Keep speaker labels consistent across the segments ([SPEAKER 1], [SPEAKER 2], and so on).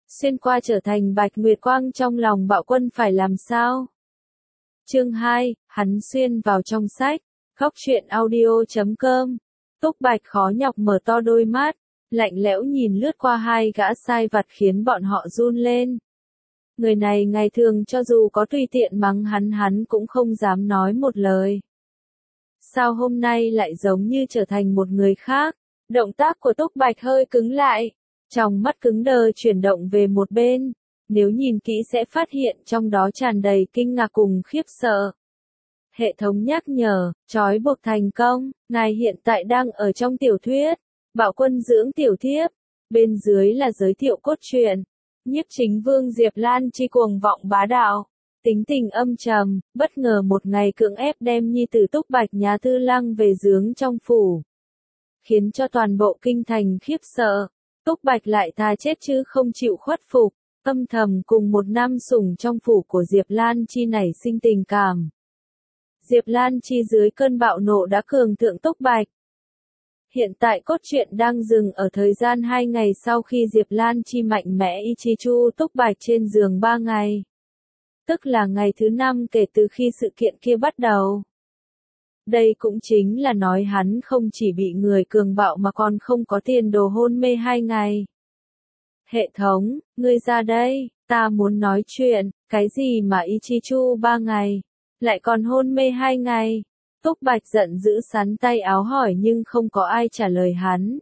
[SPEAKER 1] xuyên qua trở thành Bạch Nguyệt Quang trong lòng Bạo Quân phải làm sao? Chương 2, hắn xuyên vào trong sách. Góc truyện audio.com. Túc Bạch khó nhọc mở to đôi mắt, lạnh lẽo nhìn lướt qua hai gã sai vặt khiến bọn họ run lên. Người này ngày thường cho dù có tùy tiện mắng hắn cũng không dám nói một lời. Sao hôm nay lại giống như trở thành một người khác? Động tác của Túc Bạch hơi cứng lại, trong mắt cứng đờ chuyển động về một bên. Nếu nhìn kỹ sẽ phát hiện trong đó tràn đầy kinh ngạc cùng khiếp sợ. Hệ thống nhắc nhở, trói buộc thành công, ngài hiện tại đang ở trong tiểu thuyết, Bạo Quân dưỡng tiểu thiếp. Bên dưới là giới thiệu cốt truyện. Nhiếp chính vương Diệp Lan Chi cuồng vọng bá đạo, tính tình âm trầm, bất ngờ một ngày cưỡng ép đem nhi tử Túc Bạch Nhã Tư Lăng về giếng trong phủ. Khiến cho toàn bộ kinh thành khiếp sợ, Túc Bạch lại thà chết chứ không chịu khuất phục, âm thầm cùng một nam sủng trong phủ của Diệp Lan Chi nảy sinh tình cảm. Diệp Lan Chi dưới cơn bạo nộ đã cường thượng Túc Bạch. Hiện tại cốt truyện đang dừng ở thời gian 2 ngày sau khi Diệp Lan Chi mạnh mẽ y chi chu Túc Bạch trên giường 3 ngày. Tức là ngày thứ 5 kể từ khi sự kiện kia bắt đầu. Đây cũng chính là nói hắn không chỉ bị người cường bạo mà còn không có tiền đồ hôn mê 2 ngày. Hệ thống, ngươi ra đây, ta muốn nói chuyện, cái gì mà y chi chu 3 ngày, lại còn hôn mê 2 ngày. Túc Bạch giận dữ sắn tay áo hỏi nhưng không có ai trả lời hắn.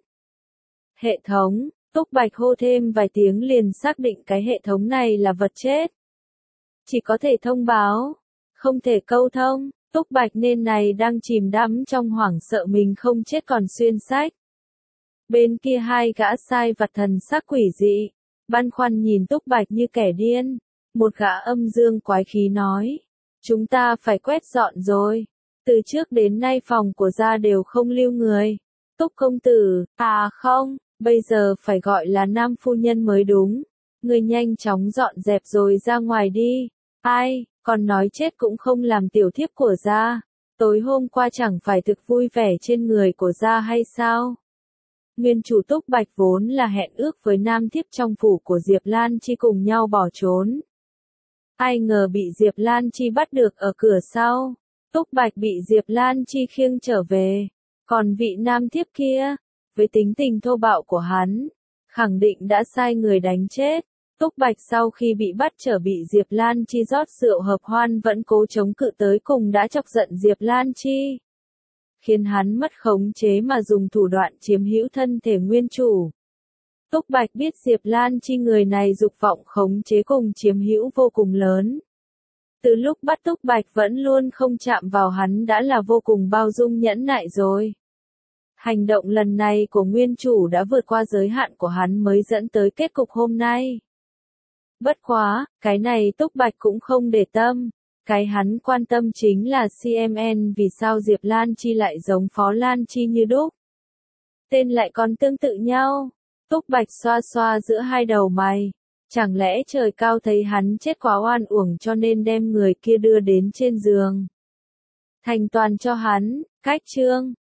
[SPEAKER 1] Hệ thống, Túc Bạch hô thêm vài tiếng liền xác định cái hệ thống này là vật chết. Chỉ có thể thông báo, không thể câu thông. Túc Bạch nên này đang chìm đắm trong hoảng sợ mình không chết còn xuyên sách. Bên kia hai gã sai vặt thần sắc quỷ dị, băn khoăn nhìn Túc Bạch như kẻ điên. Một gã âm dương quái khí nói, chúng ta phải quét dọn rồi. Từ trước đến nay phòng của gia đều không lưu người. Túc công tử, à không, bây giờ phải gọi là Nam phu nhân mới đúng. Người nhanh chóng dọn dẹp rồi ra ngoài đi. Ai, còn nói chết cũng không làm tiểu thiếp của gia. Tối hôm qua chẳng phải thực vui vẻ trên người của gia hay sao? Nguyên chủ Túc Bạch vốn là hẹn ước với nam thiếp trong phủ của Diệp Lan Chi cùng nhau bỏ trốn. Ai ngờ bị Diệp Lan Chi bắt được ở cửa sau. Túc Bạch bị Diệp Lan Chi khiêng trở về. Còn vị nam thiếp kia, với tính tình thô bạo của hắn, khẳng định đã sai người đánh chết. Túc Bạch sau khi bị bắt trở bị Diệp Lan Chi rót rượu hợp hoan vẫn cố chống cự tới cùng đã chọc giận Diệp Lan Chi. Khiến hắn mất khống chế mà dùng thủ đoạn chiếm hữu thân thể nguyên chủ. Túc Bạch biết Diệp Lan Chi người này dục vọng khống chế cùng chiếm hữu vô cùng lớn. Từ lúc bắt Túc Bạch vẫn luôn không chạm vào hắn đã là vô cùng bao dung nhẫn nại rồi. Hành động lần này của nguyên chủ đã vượt qua giới hạn của hắn mới dẫn tới kết cục hôm nay. Bất quá, cái này Túc Bạch cũng không để tâm. Cái hắn quan tâm chính là CMN vì sao Diệp Lan Chi lại giống Phó Lan Chi như đúc. Tên lại còn tương tự nhau. Túc Bạch xoa xoa giữa hai đầu mày. Chẳng lẽ trời cao thấy hắn chết quá oan uổng cho nên đem người kia đưa đến trên giường. Thành toàn cho hắn, cách chương.